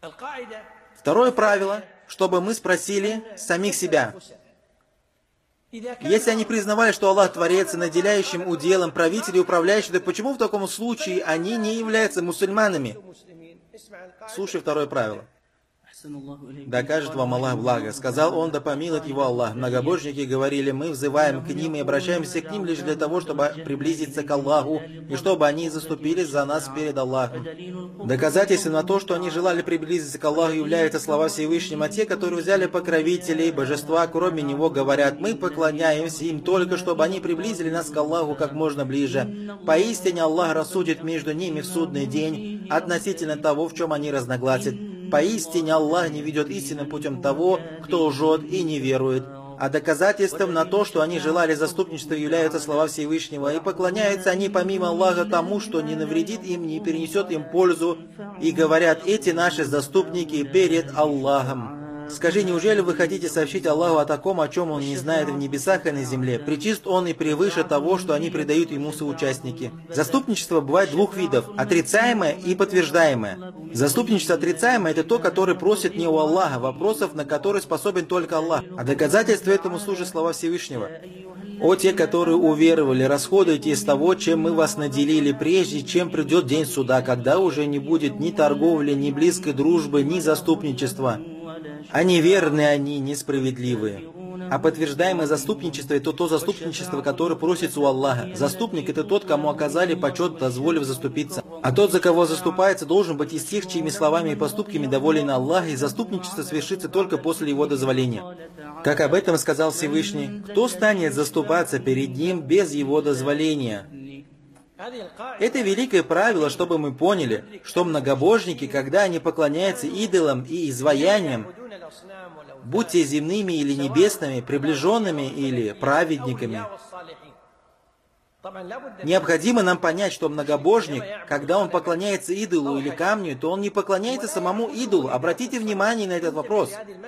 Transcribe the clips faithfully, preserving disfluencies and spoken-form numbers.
Второе правило, чтобы мы спросили самих себя. Если они признавали, что Аллах Творец и наделяющим уделом, правитель и управляющий, то почему в таком случае они не являются мусульманами? Слушай второе правило. «Докажет вам Аллах благо». Сказал он, да помилует его Аллах. Многобожники говорили, мы взываем к ним и обращаемся к ним лишь для того, чтобы приблизиться к Аллаху, и чтобы они заступились за нас перед Аллахом. Доказательством на то, что они желали приблизиться к Аллаху, являются слова Всевышнего. Те, которые взяли покровителей, божества, кроме Него, говорят, мы поклоняемся им только, чтобы они приблизили нас к Аллаху как можно ближе. Поистине Аллах рассудит между ними в судный день относительно того, в чем они разногласят. Поистине Аллах не ведет истинным путем того, кто лжет и не верует. А доказательством на то, что они желали заступничества, являются слова Всевышнего, и поклоняются они помимо Аллаха тому, что не навредит им, не перенесет им пользу, и говорят, эти наши заступники перед Аллахом. Скажи, неужели вы хотите сообщить Аллаху о таком, о чем Он не знает в небесах и на земле? Пречист Он и превыше того, что они предают Ему соучастники. Заступничество бывает двух видов – отрицаемое и подтверждаемое. Заступничество отрицаемое – это то, которое просит не у Аллаха, вопросов, на которые способен только Аллах. А доказательство этому служат слова Всевышнего. «О те, которые уверовали, расходуйте из того, чем мы вас наделили, прежде чем придет день суда, когда уже не будет ни торговли, ни близкой дружбы, ни заступничества. А неверные они, несправедливые». А подтверждаемое заступничество – это то заступничество, которое просится у Аллаха. Заступник – это тот, кому оказали почет, дозволив заступиться. А тот, за кого заступается, должен быть из тех, чьими словами и поступками доволен Аллах, и заступничество свершится только после его дозволения. Как об этом сказал Всевышний, кто станет заступаться перед ним без его дозволения? Это великое правило, чтобы мы поняли, что многобожники, когда они поклоняются идолам и изваяниям, будь те земными или небесными, приближенными или праведниками, необходимо нам понять, что многобожник, когда он поклоняется идолу или камню, то он не поклоняется самому идолу. Обратите внимание на этот вопрос.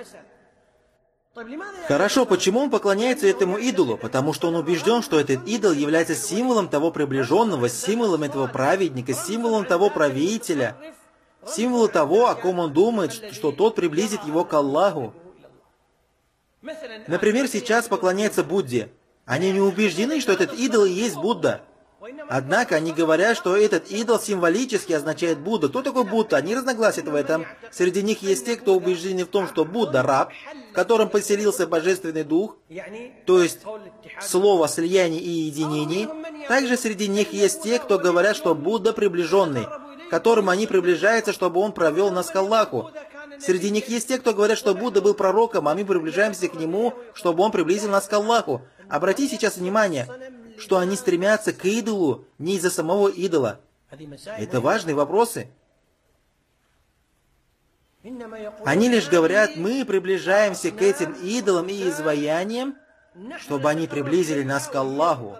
Хорошо, почему он поклоняется этому идолу? Потому что он убежден, что этот идол является символом того приближенного, символом этого праведника, символом того правителя, символом того, о ком он думает, что тот приблизит его к Аллаху. Например, сейчас поклоняются Будде. Они не убеждены, что этот идол и есть Будда. Однако они говорят, что этот идол символически означает Будда. Кто такой Будда? Они разногласят в этом. Среди них есть те, кто убеждены в том, что Будда – раб, в котором поселился Божественный Дух, то есть слово слияние и единение. Также среди них есть те, кто говорят, что Будда – приближенный, к которому они приближаются, чтобы он провел нас к Аллаху. Среди них есть те, кто говорят, что Будда был пророком, а мы приближаемся к нему, чтобы он приблизил нас к Аллаху. Обрати сейчас внимание, что они стремятся к идолу не из-за самого идола. Это важные вопросы. Они лишь говорят, мы приближаемся к этим идолам и изваяниям, чтобы они приблизили нас к Аллаху,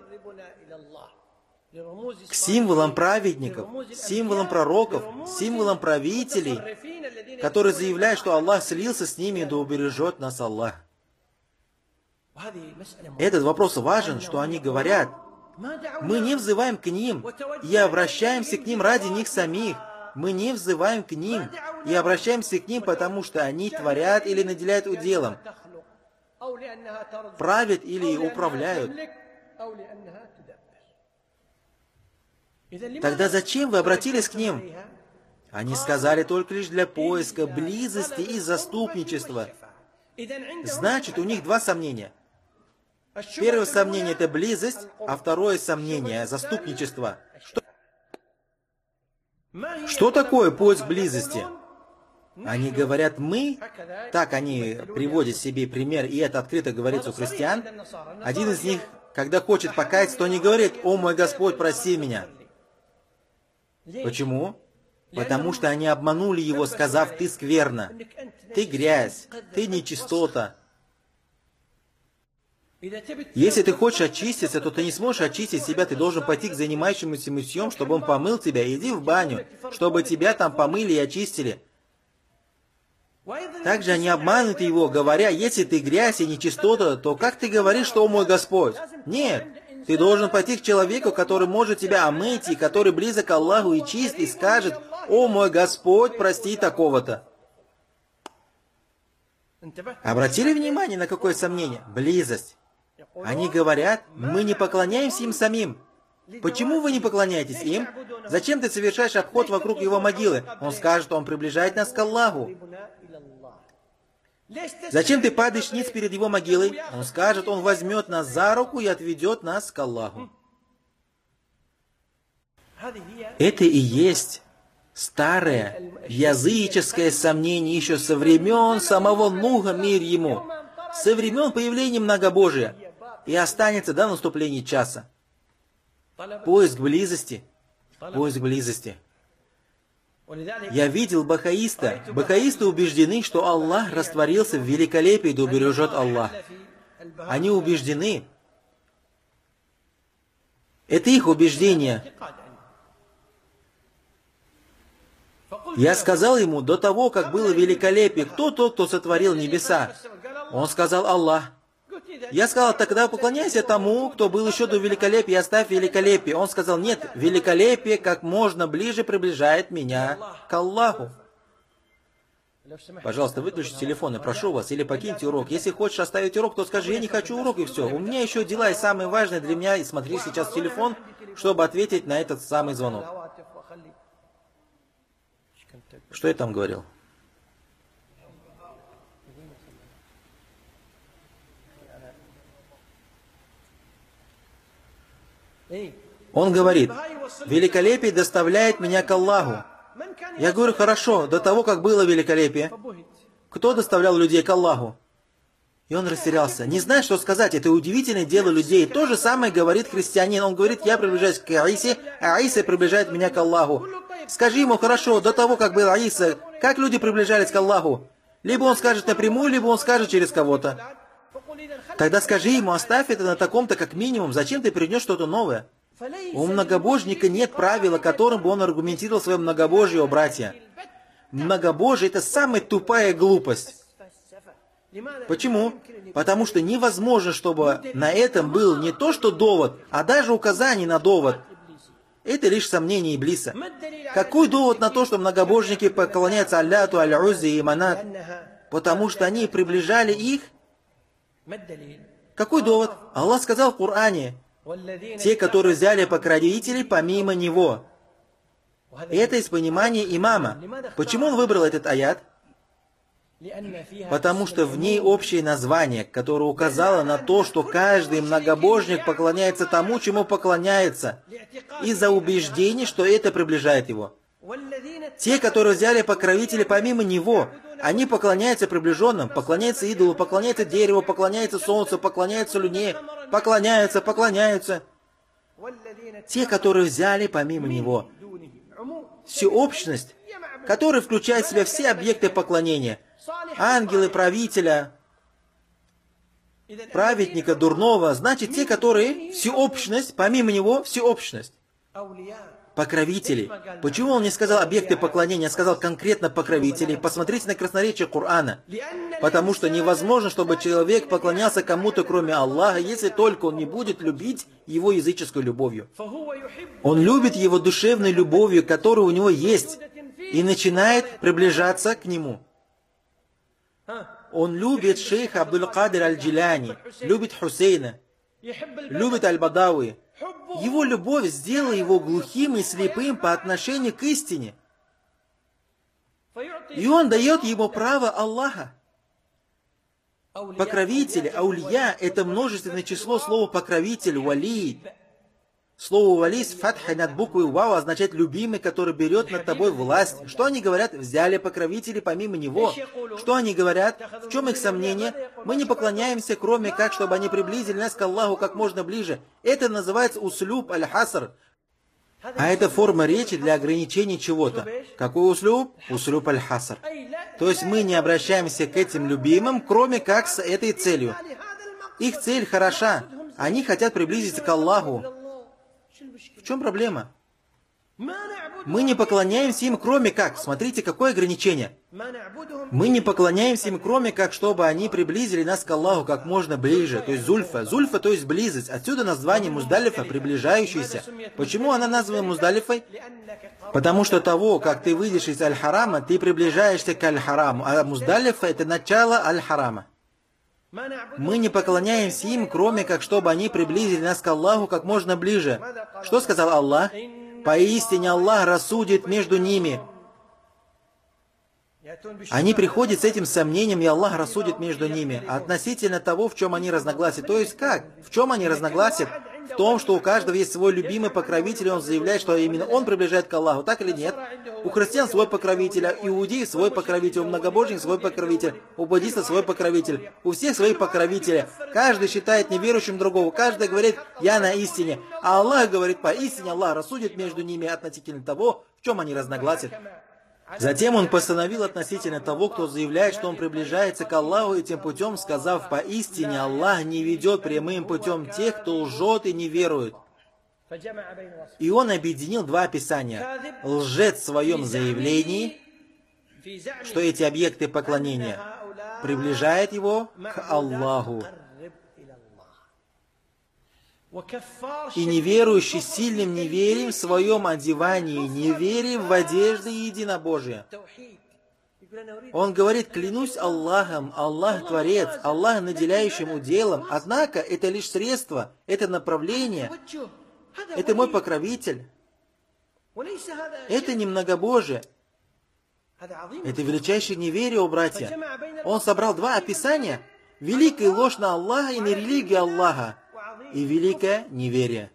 к символам праведников, символам пророков, символам правителей, которые заявляют, что Аллах слился с ними, да убережет нас Аллах. Этот вопрос важен, что они говорят. Мы не взываем к ним и обращаемся к ним ради них самих. Мы не взываем к ним и обращаемся к ним, потому что они творят или наделяют уделом, правят или управляют. Тогда зачем вы обратились к ним? Они сказали только лишь для поиска, близости и заступничества. Значит, у них два сомнения. Первое сомнение – это близость, а второе сомнение – заступничество. Что, Что такое поиск близости? Они говорят «мы», так они приводят себе пример, и это открыто говорится у христиан. Один из них, когда хочет покаяться, то не говорит «О мой Господь, прости меня». Почему? Потому что они обманули его, сказав «ты скверна», «ты грязь», «ты нечистота». Если ты хочешь очиститься, то ты не сможешь очистить себя, ты должен пойти к занимающемуся мытьем, чтобы он помыл тебя. Иди в баню, чтобы тебя там помыли и очистили. Также они обманывают его, говоря, если ты грязь и нечистота, то как ты говоришь, что «О мой Господь»? Нет, ты должен пойти к человеку, который может тебя омыть, и который близок к Аллаху и чист, и скажет «О мой Господь, прости такого-то». Обратили внимание на какое сомнение? Близость. Они говорят, мы не поклоняемся им самим. Почему вы не поклоняетесь им? Зачем ты совершаешь обход вокруг его могилы? Он скажет, он приближает нас к Аллаху. Зачем ты падаешь ниц перед его могилой? Он скажет, он возьмет нас за руку и отведет нас к Аллаху. Это и есть старое языческое сомнение еще со времен самого Нуха, мир ему, со времен появления многобожия, и останется до наступления часа. Поиск близости, поиск близости. Я видел бахаиста. Бахаисты убеждены, что Аллах растворился в великолепии, да убережет Аллах. Они убеждены. Это их убеждение. Я сказал ему, до того, как было великолепие, кто тот, кто сотворил небеса? Он сказал, Аллах. Я сказал, тогда поклоняйся тому, кто был еще до великолепия, и оставь великолепие. Он сказал, нет, великолепие как можно ближе приближает меня к Аллаху. Пожалуйста, выключите телефон, и прошу вас, или покиньте урок. Если хочешь оставить урок, то скажи, я не хочу урок, и все. У меня еще дела, и самое важное для меня, и смотри сейчас телефон, чтобы ответить на этот самый звонок. Что я там говорил? Он говорит, великолепие доставляет меня к Аллаху. Я говорю, хорошо, до того, как было великолепие, кто доставлял людей к Аллаху? И он растерялся. Не знает, что сказать. Это удивительное дело людей. То же самое говорит христианин. Он говорит, я приближаюсь к Аисе, а Аиса приближает меня к Аллаху. Скажи ему, хорошо, до того, как был Аиса, как люди приближались к Аллаху? Либо он скажет напрямую, либо он скажет через кого-то. Тогда скажи ему, оставь это на таком-то как минимум. Зачем ты принес что-то новое? У многобожника нет правила, которым бы он аргументировал свое многобожие, о братья. Многобожие – это самая тупая глупость. Почему? Потому что невозможно, чтобы на этом был не то что довод, а даже указание на довод. Это лишь сомнение Иблиса. Какой довод на то, что многобожники поклоняются Аллату, Аль-Уззи и Манат? Потому что они приближали их? Какой довод? Аллах сказал в Коране, те, которые взяли покровителей помимо Него. Это из понимания имама. Почему он выбрал этот аят? Потому что в ней общее название, которое указало на то, что каждый многобожник поклоняется тому, чему поклоняется, из-за убеждений, что это приближает его. Те, которые взяли покровителей помимо него, они поклоняются приближенным, поклоняются идолу, поклоняются дереву, поклоняются солнцу, поклоняются луне, поклоняются, поклоняются. Те, которые взяли помимо него всеобщность, которая включает в себя все объекты поклонения, ангелы, правителя, праведника, дурного, значит, те, которые всеобщность, помимо него, всеобщность. Покровители. Почему он не сказал объекты поклонения, а сказал конкретно покровителей? Посмотрите на красноречие Корана. Потому что невозможно, чтобы человек поклонялся кому-то, кроме Аллаха, если только он не будет любить его языческой любовью. Он любит его душевной любовью, которая у него есть, и начинает приближаться к нему. Он любит шейха Абдул-Кадир Аль-Джиляни, любит Хусейна, любит Аль-Бадауи. Его любовь сделала его глухим и слепым по отношению к истине. И он дает ему право Аллаха. Покровители, аулия – это множественное число слова покровитель, вали. Слово вали с фатхой над буквой вау означает любимый, который берет над тобой власть. Что они говорят? Взяли покровители помимо него. Что они говорят? В чем их сомнение? Мы не поклоняемся, кроме как, чтобы они приблизили нас к Аллаху как можно ближе. Это называется услюб аль-хаср. А это форма речи для ограничения чего-то. Какой услюб? Услюб аль-хаср. То есть мы не обращаемся к этим любимым, кроме как с этой целью. Их цель хороша. Они хотят приблизиться к Аллаху. В чем проблема? Мы не поклоняемся им, кроме как. Смотрите, какое ограничение. Мы не поклоняемся им, кроме как, чтобы они приблизили нас к Аллаху как можно ближе. То есть зульфа. Зульфа, то есть близость. Отсюда название Муздалифа, приближающийся. Почему она названа Муздалифой? Потому что того, как ты выйдешь из Аль-Харама, ты приближаешься к Аль-Хараму. А Муздалифа — это начало Аль-Харама. Мы не поклоняемся им, кроме как, чтобы они приблизили нас к Аллаху как можно ближе. Что сказал Аллах? Поистине Аллах рассудит между ними. Они приходят с этим сомнением, и Аллах рассудит между ними относительно того, в чем они разногласят. То есть как? В чем они разногласят? В том, что у каждого есть свой любимый покровитель, и он заявляет, что именно он приближает к Аллаху. Так или нет? У христиан свой покровитель, у иудеев свой покровитель, у многобожников свой покровитель, у буддистов свой покровитель. У всех свои покровители. Каждый считает неверующим другого. Каждый говорит: «Я на истине». А Аллах говорит: поистине Аллах рассудит между ними относительно того, в чем они разногласят. Затем он постановил относительно того, кто заявляет, что он приближается к Аллаху, этим путем, сказав: поистине Аллах не ведет прямым путем тех, кто лжет и не верует. И он объединил два описания. Лжец в своем заявлении, что эти объекты поклонения приближают его к Аллаху. И неверующий сильным неверием в своем одевании, неверием в одежды единобожия. Он говорит: клянусь Аллахом, Аллах Творец, Аллах наделяющим уделом, однако это лишь средство, это направление, это мой покровитель. Это не многобожие. Это величайшее неверие, о братья. Он собрал два описания: великая ложь на Аллаха и на религию Аллаха, и великое неверие.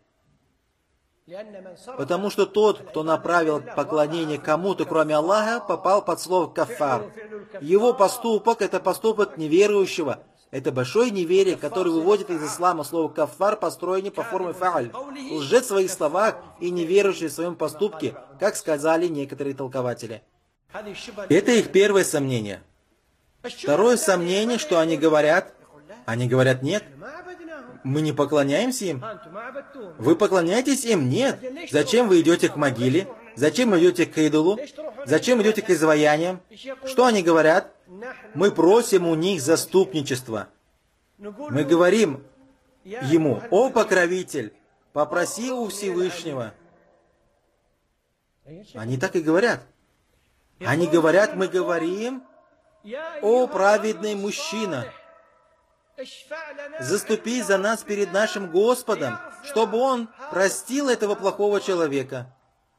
Потому что тот, кто направил поклонение кому-то, кроме Аллаха, попал под слово «кафар». Его поступок — это поступок неверующего. Это большое неверие, которое выводит из ислама. Слово «кафар» построено по форме «фа'аль». Лжец в своих словах и неверующий в своем поступке, как сказали некоторые толкователи. Это их первое сомнение. Второе сомнение, что они говорят. Они говорят: нет, мы не поклоняемся им. Вы поклоняетесь им? Нет. Зачем вы идете к могиле? Зачем вы идете к идолу? Зачем идете к изваяниям? Что они говорят? Мы просим у них заступничества. Мы говорим ему: о покровитель, попроси у Всевышнего. Они так и говорят. Они говорят: мы говорим: о праведный мужчина, заступи за нас перед нашим Господом, чтобы Он простил этого плохого человека.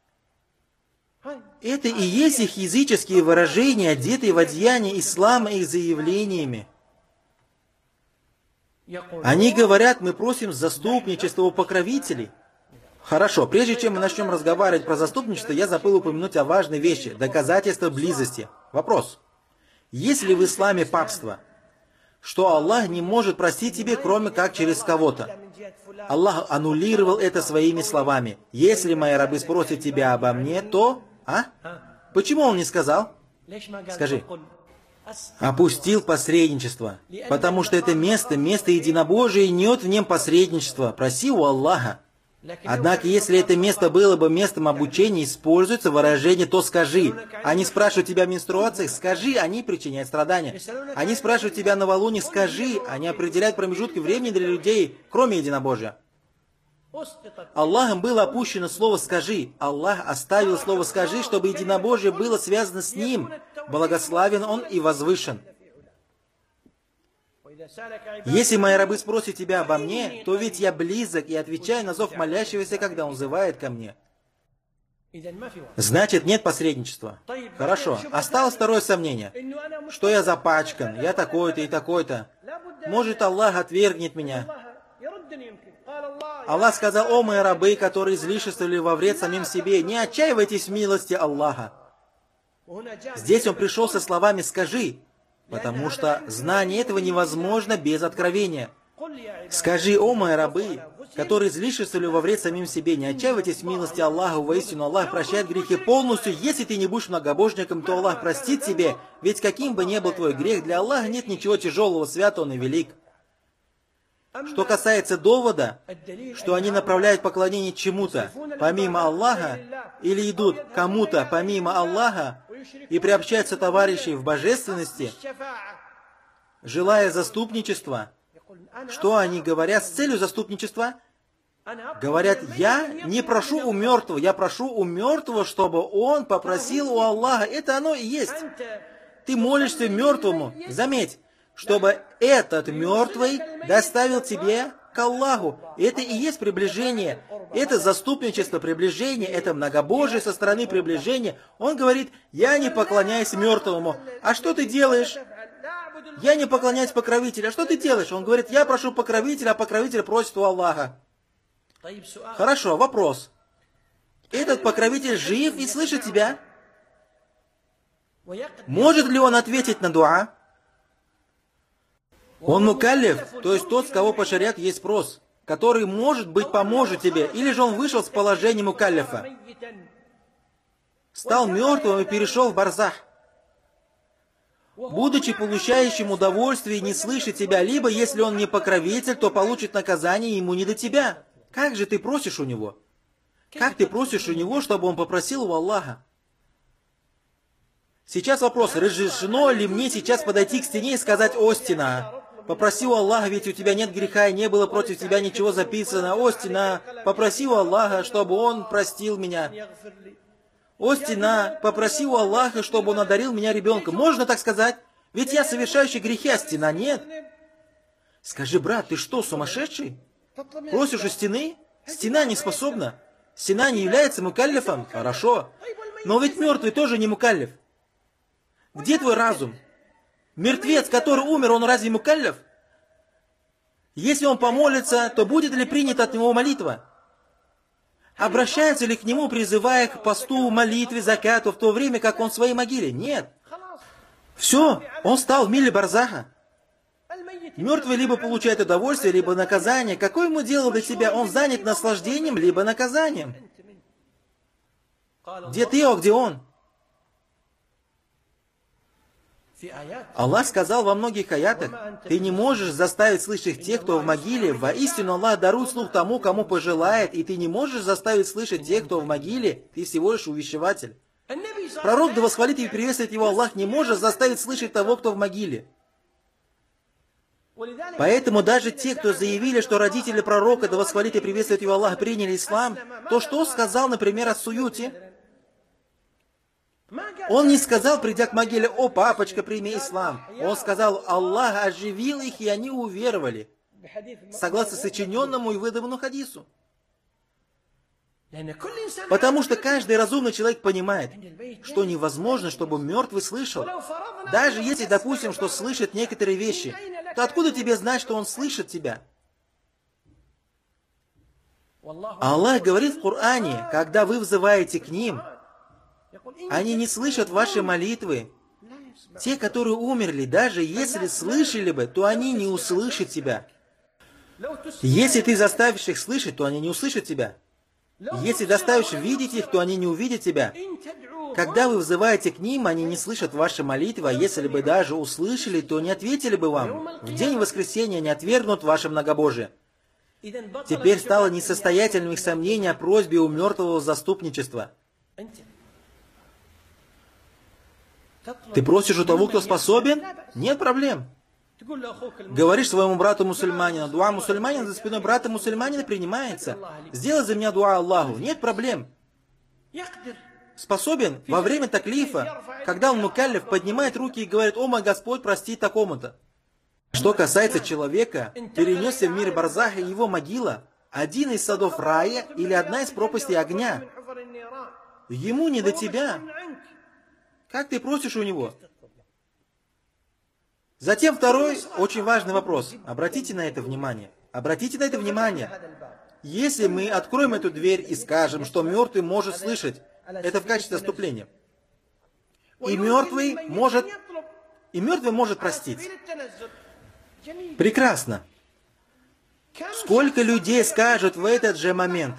Это и есть их языческие выражения, одетые в одеяние ислама их заявлениями. Они говорят: мы просим заступничества у покровителей. Хорошо, прежде чем мы начнем разговаривать про заступничество, я забыл упомянуть о важной вещи – доказательство близости. Вопрос. Есть ли в исламе папство, что Аллах не может простить тебе, кроме как через кого-то? Аллах аннулировал это своими словами: если мои рабы спросят тебя обо мне, то... А? Почему он не сказал? Скажи. Опустил посредничество, потому что это место, место единобожия, и нет в нем посредничества. Проси у Аллаха. Однако, если это место было бы местом обучения, используется выражение «то скажи». Они спрашивают тебя о менструациях, скажи, они причиняют страдания. Они спрашивают тебя о новолунии, скажи, они определяют промежутки времени для людей, кроме единобожия. Аллахом было опущено слово «скажи». Аллах оставил слово «скажи», чтобы единобожие было связано с Ним. Благословен Он и возвышен. Если мои рабы спросят тебя обо мне, то ведь я близок и отвечаю на зов молящегося, когда он взывает ко мне. Значит, нет посредничества. Хорошо. Осталось второе сомнение. Что я запачкан, я такой-то и такой-то. Может, Аллах отвергнет меня. Аллах сказал: о мои рабы, которые излишествовали во вред самим себе, не отчаивайтесь в милости Аллаха. Здесь он пришел со словами «скажи», потому что знание этого невозможно без откровения. Скажи: о мои рабы, которые излишествовали во вред самим себе, не отчаивайтесь в милости Аллаха, воистину Аллах прощает грехи полностью. Если ты не будешь многобожником, то Аллах простит тебе, ведь каким бы ни был твой грех, для Аллаха нет ничего тяжелого, свят Он и велик. Что касается довода, что они направляют поклонение чему-то помимо Аллаха, или идут кому-то помимо Аллаха и приобщаются товарищей в божественности, желая заступничества, что они говорят с целью заступничества? Говорят, я не прошу у мертвого, я прошу у мертвого, чтобы он попросил у Аллаха. Это оно и есть. Ты молишься мертвому, заметь, чтобы этот мертвый доставил тебе к Аллаху. Это и есть приближение. Это заступничество, приближение, это многобожие со стороны приближения. Он говорит, я не поклоняюсь мертвому. А что ты делаешь? Я не поклоняюсь покровителю. А что ты делаешь? Он говорит, я прошу покровителя, а покровитель просит у Аллаха. Хорошо, вопрос. Этот покровитель жив и слышит тебя? Может ли он ответить на дуа? Он мукаллиф, то есть тот, с кого по шариату есть спрос, который, может быть, поможет тебе, или же он вышел с положения мукаллифа, стал мертвым и перешел в барзах, будучи получающим удовольствие, не слышит тебя, либо, если он не покровитель, то получит наказание, ему не до тебя. Как же ты просишь у него? Как ты просишь у него, чтобы он попросил у Аллаха? Сейчас вопрос, разрешено ли мне сейчас подойти к стене и сказать, о, стена, попроси у Аллаха, ведь у тебя нет греха, и не было против тебя ничего записано. О, стена, попроси у Аллаха, чтобы он простил меня. О, стена, попроси у Аллаха, чтобы он одарил меня ребенком. Можно так сказать? Ведь я совершающий грехи, а стена нет. Скажи, брат, ты что, сумасшедший? Просишь у стены? Стена не способна. Стена не является мукаллифом? Хорошо. Но ведь мертвый тоже не мукаллиф. Где твой разум? Мертвец, который умер, он разве мукаллиф? Если он помолится, то будет ли принята от него молитва? Обращается ли к нему, призывая к посту, молитве, закату, в то время, как он в своей могиле? Нет. Все, он стал в миле барзаха. Мертвый либо получает удовольствие, либо наказание. Какое ему дело до тебя? Он занят наслаждением, либо наказанием. Где ты, а где он? Аллах сказал во многих аятах, ты не можешь заставить слышать тех, кто в могиле. Воистину Аллах дарует слух тому, кому пожелает, и ты не можешь заставить слышать тех, кто в могиле. Ты всего лишь увещеватель. Пророк, да восхвалит и приветствует его Аллах, не может заставить слышать того, кто в могиле. Поэтому даже те, кто заявили, что родители пророка, да восхвалит и приветствует его Аллах, приняли ислам, то что сказал, например, ас-Суюти? Он не сказал, придя к могиле, о, папочка, прими ислам. Он сказал, Аллах оживил их, и они уверовали. Согласно сочиненному и выдуманному хадису. Потому что каждый разумный человек понимает, что невозможно, чтобы мертвый слышал. Даже если, допустим, что слышит некоторые вещи, то откуда тебе знать, что он слышит тебя? Аллах говорит в Коране, когда вы взываете к ним, они не слышат ваши молитвы. Те, которые умерли, даже если слышали бы, то они не услышат тебя. Если ты заставишь их слышать, то они не услышат тебя. Если заставишь видеть их, то они не увидят тебя. Когда вы взываете к ним, они не слышат ваши молитвы, а если бы даже услышали, то не ответили бы вам. В день воскресения не отвергнут ваше многобожие. Теперь стало несостоятельным их сомнение о просьбе у мертвого заступничества. Ты просишь у того, кто способен? Нет проблем. Говоришь своему брату мусульманину, дуа мусульманина за спиной брата мусульманина принимается. Сделай за меня дуа Аллаху. Нет проблем. Способен во время таклифа, когда он мукаллиф, поднимает руки и говорит, о мой Господь, прости такому-то. Что касается человека, перенесся в мир барзаха, его могила, один из садов рая или одна из пропастей огня. Ему не до тебя. Как ты просишь у него? Затем второй очень важный вопрос. Обратите на это внимание. Обратите на это внимание. Если мы откроем эту дверь и скажем, что мертвый может слышать, это в качестве отступления. И мертвый может, и мертвый может простить. Прекрасно. Сколько людей скажут в этот же момент,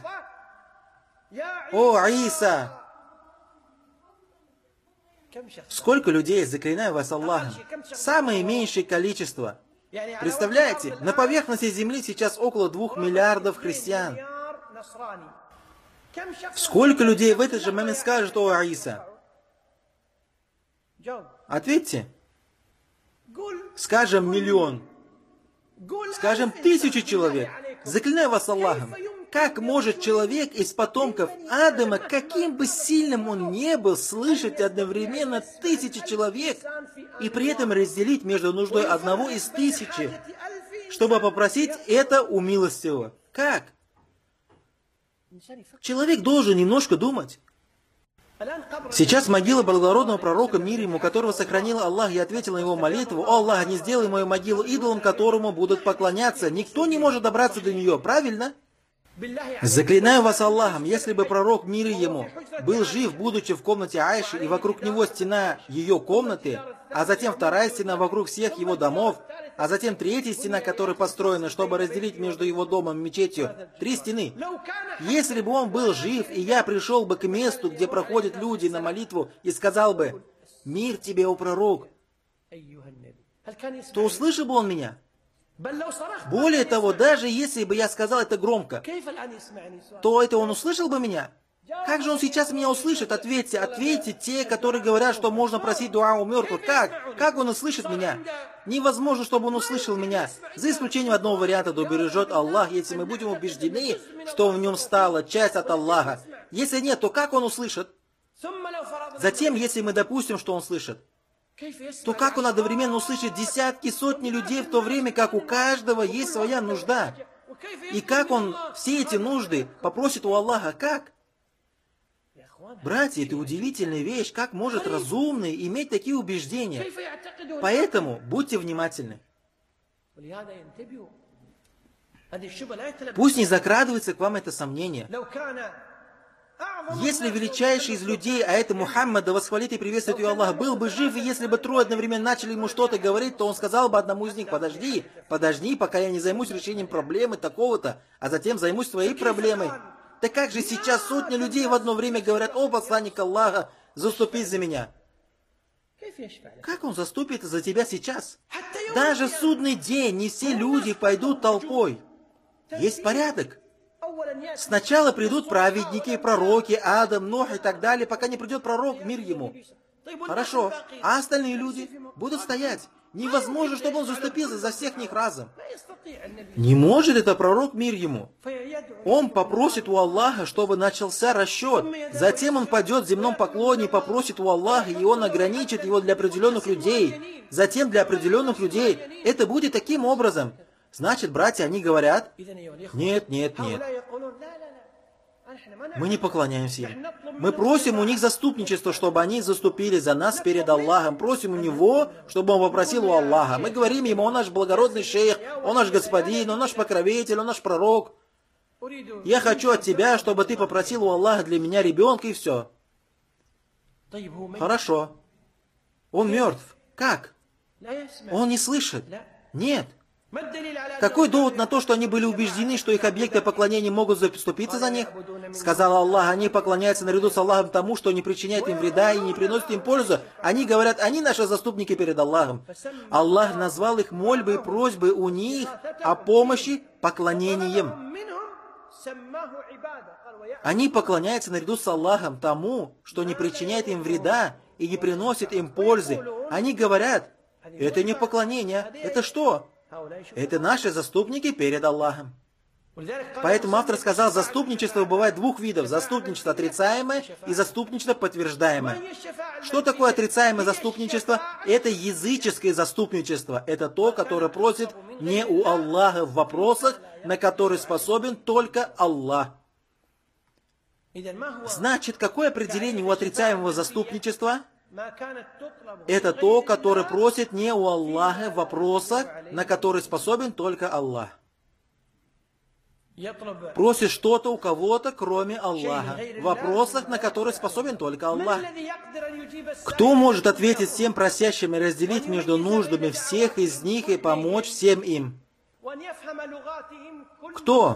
о, Иса! Сколько людей, заклинаю вас Аллахом, самое меньшее количество, Представляете, на поверхности Земли сейчас около двух миллиардов христиан. Сколько людей в этот же момент скажут: «О, Иса»? Ответьте. Скажем, миллион. Скажем, тысячи человек. Заклинаю вас Аллахом. Как может человек из потомков Адама, каким бы сильным он ни был, слышать одновременно тысячи человек и при этом разделить между нуждой одного из тысячи, чтобы попросить это у милостивого? Как? Человек должен немножко думать. Сейчас могила благородного пророка, мир ему, которого сохранил Аллах, и ответил на его молитву: «О Аллах, не сделай мою могилу идолом, которому будут поклоняться. Никто не может добраться до нее». Правильно? Заклинаю вас Аллахом, если бы пророк, мир ему, был жив, будучи в комнате Айши, и вокруг него стена ее комнаты, а затем вторая стена вокруг всех его домов, а затем третья стена, которая построена, чтобы разделить между его домом и мечетью, три стены. Если бы он был жив, и я пришел бы к месту, где проходят люди на молитву, и сказал бы: «Мир тебе, о пророк», то услышал бы он меня? Более того, даже если бы я сказал это громко, то это он услышал бы меня? Как же он сейчас меня услышит? Ответьте, ответьте те, которые говорят, что можно просить дуа у мертвых. Как? Как он услышит меня? Невозможно, чтобы он услышал меня. За исключением одного варианта: да убережет Аллах, если мы будем убеждены, что в нем стала часть от Аллаха. Если нет, то как он услышит? Затем, если мы допустим, что он слышит, то как он одновременно услышит десятки, сотни людей, в то время как у каждого есть своя нужда? И как он все эти нужды попросит у Аллаха? Как? Братья, это удивительная вещь, как может разумный иметь такие убеждения. Поэтому будьте внимательны. Пусть не закрадывается к вам это сомнение. Если величайший из людей, а это Мухаммад, да восхвалит и приветствует его Аллах, был бы жив, и если бы трое одновременно начали ему что-то говорить, то он сказал бы одному из них: «Подожди, подожди, пока я не займусь решением проблемы такого-то, а затем займусь твоей проблемой». Так как же сейчас сотни людей в одно время говорят: «О, посланник Аллаха, заступи за меня». Как он заступит за тебя сейчас? Даже в судный день не все люди пойдут толпой. Есть порядок. Сначала придут праведники, пророки, Адам, Нух и так далее, пока не придет пророк, мир ему. Хорошо. А остальные люди будут стоять. Невозможно, чтобы он заступился за всех них разом. Не может это пророк, мир ему. Он попросит у Аллаха, чтобы начался расчет. Затем он пойдет в земном поклоне и попросит у Аллаха, и он ограничит его для определенных людей. Затем для определенных людей. Это будет таким образом. Значит, братья, они говорят: нет, нет, нет. Мы не поклоняемся им. Мы просим у них заступничество, чтобы они заступили за нас перед Аллахом. Просим у него, чтобы он попросил у Аллаха. Мы говорим ему: он наш благородный шейх, он наш господин, он наш покровитель, он наш пророк. Я хочу от тебя, чтобы ты попросил у Аллаха для меня ребенка, и все. Хорошо. Он мертв. Как? Он не слышит. Нет. Какой довод на то, что они были убеждены, что их объекты поклонения могут заступиться за них? Сказал Аллах: они поклоняются наряду с Аллахом тому, что не причиняет им вреда и не приносит им пользу. Они говорят: они наши заступники перед Аллахом. Аллах назвал их мольбы и просьбы у них о помощи поклонением. Они поклоняются наряду с Аллахом тому, что не причиняет им вреда и не приносит им пользы. Они говорят: это не поклонение, это что? Это наши заступники перед Аллахом. Поэтому автор сказал, заступничество бывает двух видов. Заступничество отрицаемое и заступничество подтверждаемое. Что такое отрицаемое заступничество? Это языческое заступничество. Это то, которое просит не у Аллаха в вопросах, на которые способен только Аллах. Значит, какое определение у отрицаемого заступничества? Это то, которое просит не у Аллаха в вопросах, на которые способен только Аллах. Просит что-то у кого-то, кроме Аллаха, в вопросах, на которые способен только Аллах. Кто может ответить всем просящим и разделить между нуждами всех из них и помочь всем им? Кто?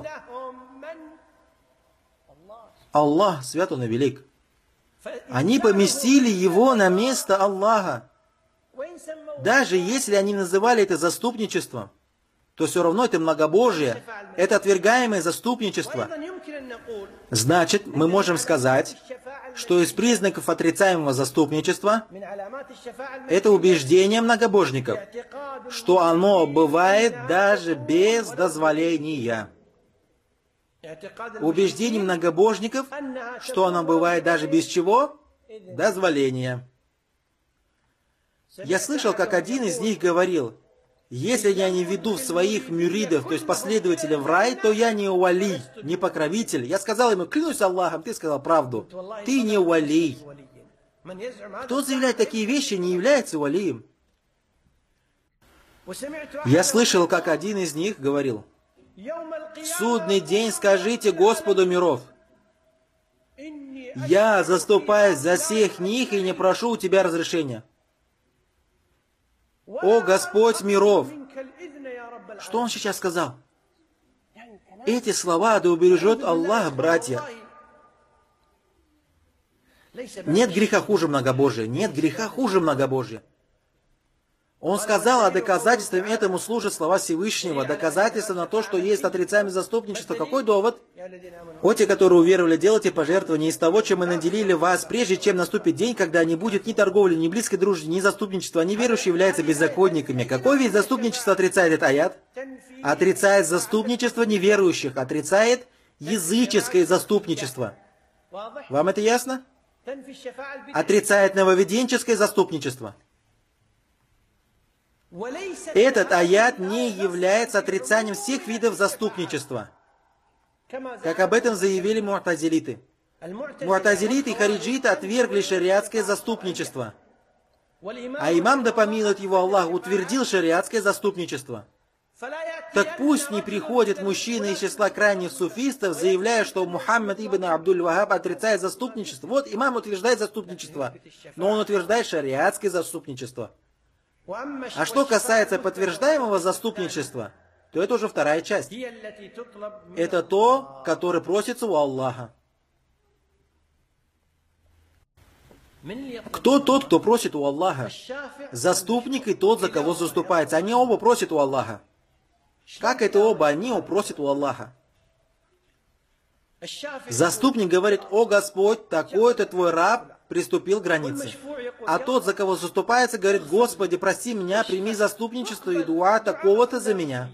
Аллах, свят Он и велик. Они поместили его на место Аллаха. Даже если они называли это заступничеством, то все равно это многобожие, это отвергаемое заступничество. Значит, мы можем сказать, что из признаков отрицаемого заступничества это убеждение многобожников, что оно бывает даже без дозволения. Убеждение многобожников, что оно бывает даже без чего? Дозволения. Я слышал, как один из них говорил: если я не веду своих мюридов, то есть последователей в рай, то я не уали, не покровитель. Я сказал ему: клянусь Аллахом, ты сказал правду. Ты не уали. Кто заявляет такие вещи, не является уалием. Я слышал, как один из них говорил: в судный день скажите Господу миров: я заступаюсь за всех них и не прошу у тебя разрешения. О Господь миров! Что он сейчас сказал? Эти слова да убережет Аллах, братья. Нет греха хуже многобожия. Нет греха хуже многобожия. Он сказал, а доказательством этому служат слова Всевышнего. Доказательство на то, что есть отрицаемое заступничество. Какой довод? О, те, которые уверовали, делайте пожертвования из того, чем мы наделили вас, прежде чем наступит день, когда не будет ни торговли, ни близкой дружбы, ни заступничества. Неверующие являются беззаконниками. Какой вид заступничества отрицает этот аят? Отрицает заступничество неверующих. Отрицает языческое заступничество. Вам это ясно? Отрицает нововведенческое заступничество. Этот аят не является отрицанием всех видов заступничества, как об этом заявили му'тазилиты. Му'тазилиты и хариджиты отвергли шариатское заступничество, а имам, да помилует его Аллах, утвердил шариатское заступничество. Так пусть не приходят мужчины из числа крайних суфистов, заявляя, что Мухаммад ибн Абдуль-Вахаб отрицает заступничество. Вот имам утверждает заступничество, но он утверждает шариатское заступничество. А что касается подтверждаемого заступничества, то это уже вторая часть. Это то, которое просится у Аллаха. Кто тот, кто просит у Аллаха? Заступник и тот, за кого заступается. Они оба просят у Аллаха. Как это оба они просят у Аллаха? Заступник говорит: о Господь, такой-то твой раб приступил к границе. А тот, за кого заступается, говорит: Господи, прости меня, прими заступничество и дуа такого-то за меня.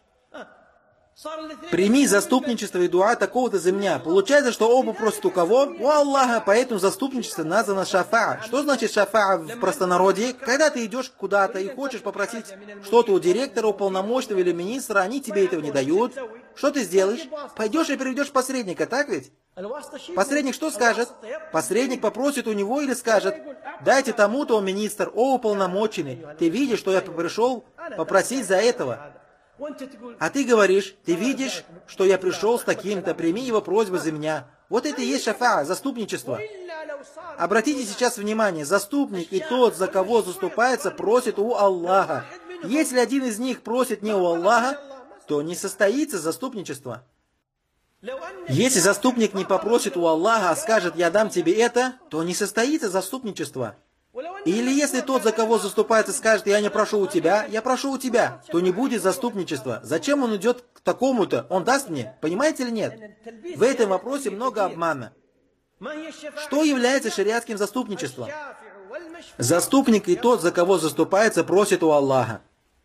Прими заступничество и дуа такого-то за меня. Получается, что оба просят у кого? У Аллаха, поэтому заступничество названо шафа. Что значит шафа в простонародье? Когда ты идешь куда-то и хочешь попросить что-то у директора, уполномоченного или министра, они тебе этого не дают. Что ты сделаешь? Пойдешь и приведешь посредника, так ведь? Посредник что скажет? Посредник попросит у него или скажет: дайте тому-то, он министр, о уполномоченный, ты видишь, что я пришел попросить за этого. А ты говоришь: ты видишь, что я пришел с таким-то, прими его просьбу за меня. Вот это и есть шафа, заступничество. Обратите сейчас внимание, заступник и тот, за кого заступается, просит у Аллаха. Если один из них просит не у Аллаха, то не состоится заступничество. Если заступник не попросит у Аллаха, а скажет: я дам тебе это, то не состоится заступничество. Или если тот, за кого заступается, скажет: я не прошу у тебя, я прошу у тебя, то не будет заступничества. Зачем он идет к такому-то? Он даст мне? Понимаете или нет? В этом вопросе много обмана. Что является шариатским заступничеством? Заступник и тот, за кого заступается, просит у Аллаха.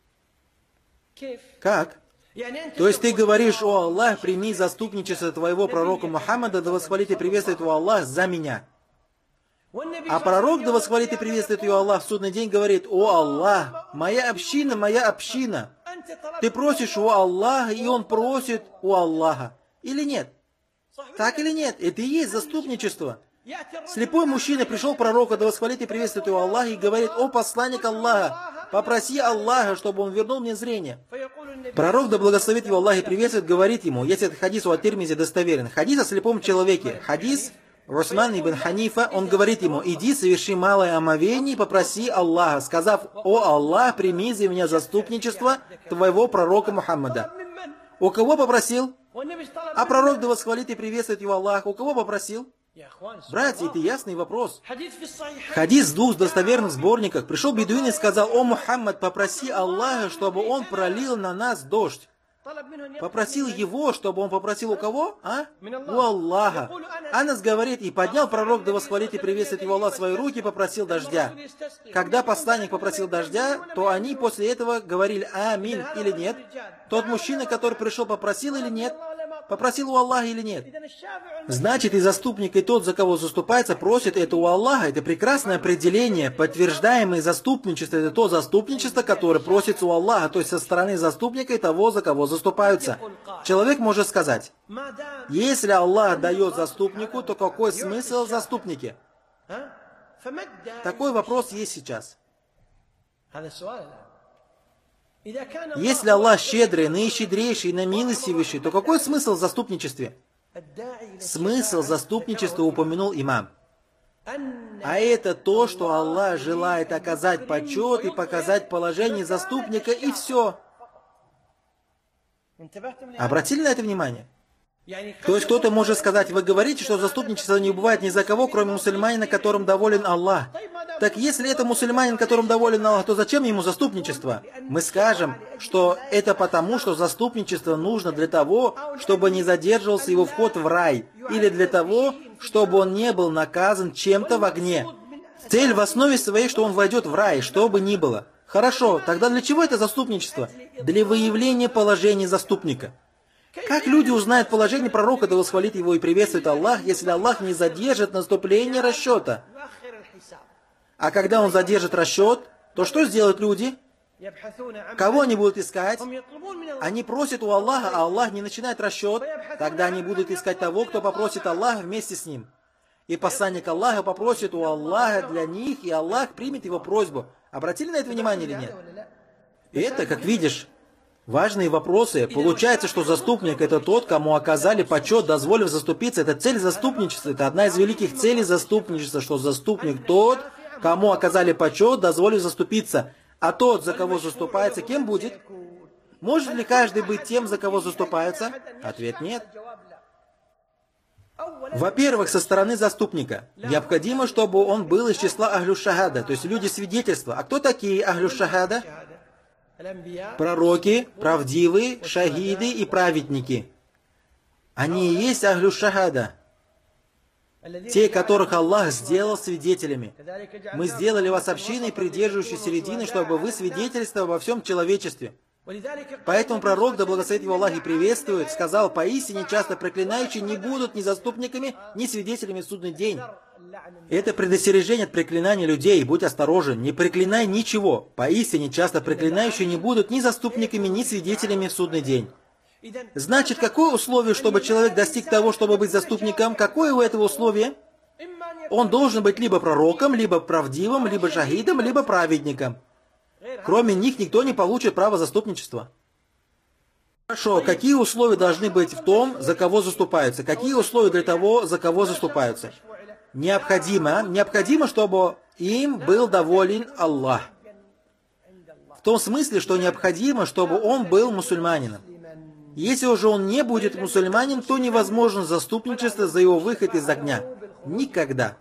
Как? То есть ты говоришь: о Аллах, прими заступничество твоего пророка Мухаммада, да восхвалит и приветствует его Аллах за меня. А пророк, да восхвалит и приветствует его Аллах, в судный день говорит: о Аллах, моя община, моя община. Ты просишь у Аллаха, и он просит у Аллаха. Или нет? Так или нет? Это и есть заступничество. Слепой мужчина пришел к пророку, да восхвалит и приветствует его Аллах, и говорит: о посланник Аллаха, попроси Аллаха, чтобы он вернул мне зрение. Пророк, да благословит его Аллах и приветствует, говорит ему, если этот хадис у Ат-Тирмизи достоверен, хадис о слепом человеке, хадис Усман ибн Ханифа, он говорит ему: иди, соверши малое омовение и попроси Аллаха, сказав: о Аллах, прими за меня заступничество твоего пророка Мухаммада. У кого попросил? А пророк, да восхвалит и приветствует его Аллах, у кого попросил? Братья, это ясный вопрос. Хадис в двух достоверных сборниках. Пришел бедуин и сказал: «О Мухаммад, попроси Аллаха, чтобы он пролил на нас дождь». Попросил его, чтобы он попросил у кого? А? У Аллаха. Анас говорит: «И поднял пророк, да восхвалит и приветствует его Аллах, свои руки, попросил дождя». Когда посланник попросил дождя, то они после этого говорили: «Амин» или нет? Тот мужчина, который пришел, попросил или нет? Попросил у Аллаха или нет? Значит, и заступник, и тот, за кого заступается, просит это у Аллаха. Это прекрасное определение. Подтверждаемое заступничество — это то заступничество, которое просится у Аллаха, то есть со стороны заступника и того, за кого заступаются. Человек может сказать: если Аллах дает заступнику, то какой смысл в заступнике? Такой вопрос есть сейчас. Если Аллах щедрый, наищедрейший, намилостивейший, то какой смысл в заступничестве? Смысл заступничества упомянул имам. А это то, что Аллах желает оказать почет и показать положение заступника, и все. Обратили на это внимание? То есть кто-то может сказать: вы говорите, что заступничество не бывает ни за кого, кроме мусульманина, которым доволен Аллах. Так если это мусульманин, которым доволен Аллах, то зачем ему заступничество? Мы скажем, что это потому, что заступничество нужно для того, чтобы не задерживался его вход в рай, или для того, чтобы он не был наказан чем-то в огне. Цель в основе своей, что он войдет в рай, что бы ни было. Хорошо, тогда для чего это заступничество? Для выявления положения заступника. Как люди узнают положение пророка, да восхвалит его и приветствует Аллах, если Аллах не задержит наступление расчета? А когда он задержит расчет, то что сделают люди? Кого они будут искать? Они просят у Аллаха, а Аллах не начинает расчет. Тогда они будут искать того, кто попросит Аллаха вместе с ним. И посланник Аллаха попросит у Аллаха для них, и Аллах примет его просьбу. Обратили на это внимание или нет? И это, как видишь, важные вопросы. Получается, что заступник — это тот, кому оказали почет, дозволив заступиться. Это цель заступничества. Это одна из великих целей заступничества, что заступник тот, кому оказали почет, дозволив заступиться. А тот, за кого заступается, кем будет? Может ли каждый быть тем, за кого заступается? Ответ — нет. Во-первых, со стороны заступника. Необходимо, чтобы он был из числа ахлю-шахада, то есть люди свидетельства. А кто такие ахлю-шахада? Пророки, правдивые, шахиды и праведники. Они и есть ахлю-шахада. Те, которых Аллах сделал свидетелями. Мы сделали вас общиной, придерживающей середины, чтобы вы свидетельствовали во всем человечестве. Поэтому пророк, да благословит его Аллах и приветствует, сказал: поистине часто проклинающие не будут ни заступниками, ни свидетелями в судный день. Это предостережение от проклинания людей. Будь осторожен, не проклинай ничего. Поистине часто проклинающие не будут ни заступниками, ни свидетелями в судный день. Значит, какое условие, чтобы человек достиг того, чтобы быть заступником? Какое у этого условие? Он должен быть либо пророком, либо правдивым, либо шахидом, либо праведником. Кроме них никто не получит право заступничества. Хорошо, какие условия должны быть в том, за кого заступаются? Какие условия для того, за кого заступаются? Необходимо, необходимо, чтобы им был доволен Аллах. В том смысле, что необходимо, чтобы он был мусульманином. Если уже он не будет мусульманин, то невозможно заступничество за его выход из огня. Никогда.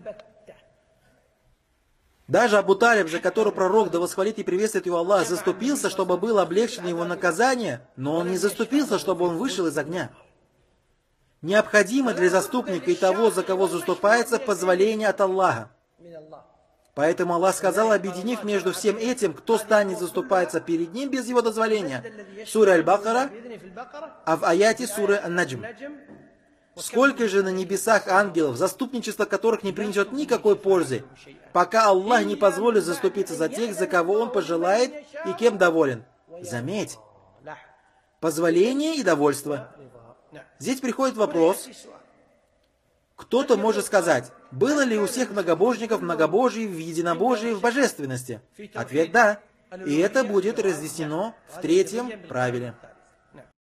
Даже Абу Талиб, за которого пророк, да восхвалит и приветствует его Аллах, заступился, чтобы было облегчено его наказание, но он не заступился, чтобы он вышел из огня. Необходимо для заступника и того, за кого заступается, позволение от Аллаха. Поэтому Аллах сказал, объединив между всем этим, кто станет заступаться перед ним без его дозволения. Сура Аль-Бакара, а в аяте суры Ан-Наджм. Сколько же на небесах ангелов, заступничество которых не принесет никакой пользы, пока Аллах не позволит заступиться за тех, за кого Он пожелает и кем доволен. Заметь, позволение и довольство. Здесь приходит вопрос. Кто-то может сказать, было ли у всех многобожников многобожие в единобожии в божественности? Ответ – да. И это будет разъяснено в третьем правиле.